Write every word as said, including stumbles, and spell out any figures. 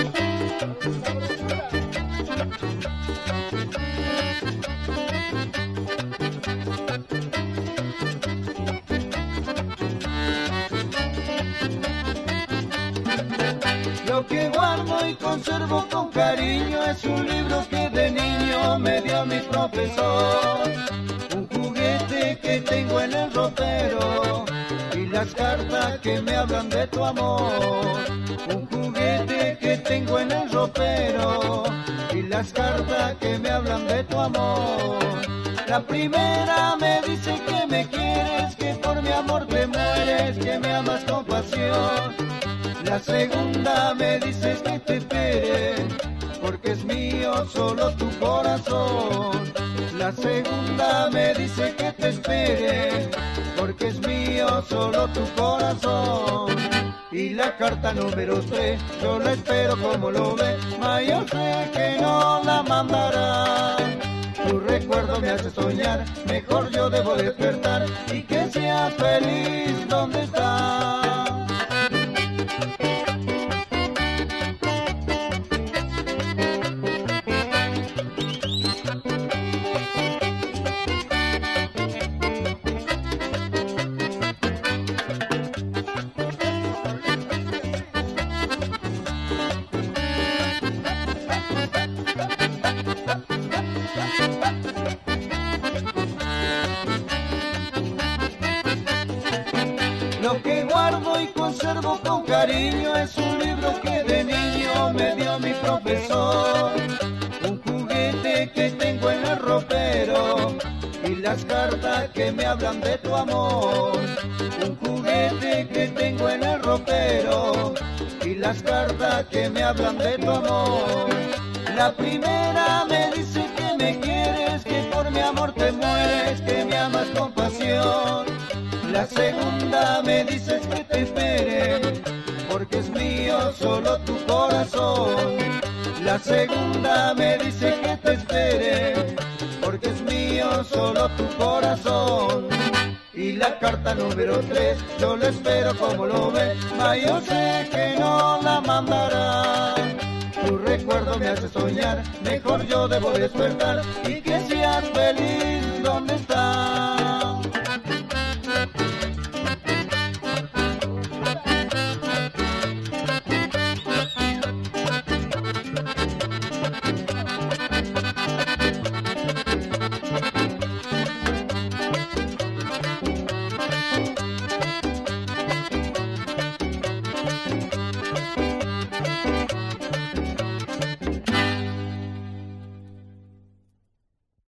Lo que guardo y conservo con cariño es un libro que de niño me dio mi profesor, un juguete que tengo en el ropero y las cartas que me hablan de tu amor, un juguete que tengo en el ropero y las cartas que me hablan de tu amor. La primera me dice que me quieres, que por mi amor te mueres, que me amas con pasión. La segunda me dices que te espere, porque es mío solo tu corazón. La segunda me dice que te espere, porque es mío solo tu corazón. Y la carta número tres, yo la espero como lo ve, mas yo sé que no la mandará. Tu recuerdo me hace soñar, mejor yo debo despertar y que seas feliz donde estás. Lo que guardo y conservo con cariño es un libro que de niño me dio mi profesor, un juguete que tengo en el ropero y las cartas que me hablan de tu amor, un juguete que tengo en el ropero y las cartas que me hablan de tu amor. La primera me dice que me quieres, que por mi amor te mueres, que me amas con pasión. La segunda me dices que te espere, porque es mío solo tu corazón. La segunda me dice que te espere, porque es mío solo tu corazón. Y la carta número tres, yo la espero como lo ve, mas yo sé que no la mandará. Tu recuerdo me hace soñar, mejor yo debo despertar y que seas feliz donde estás.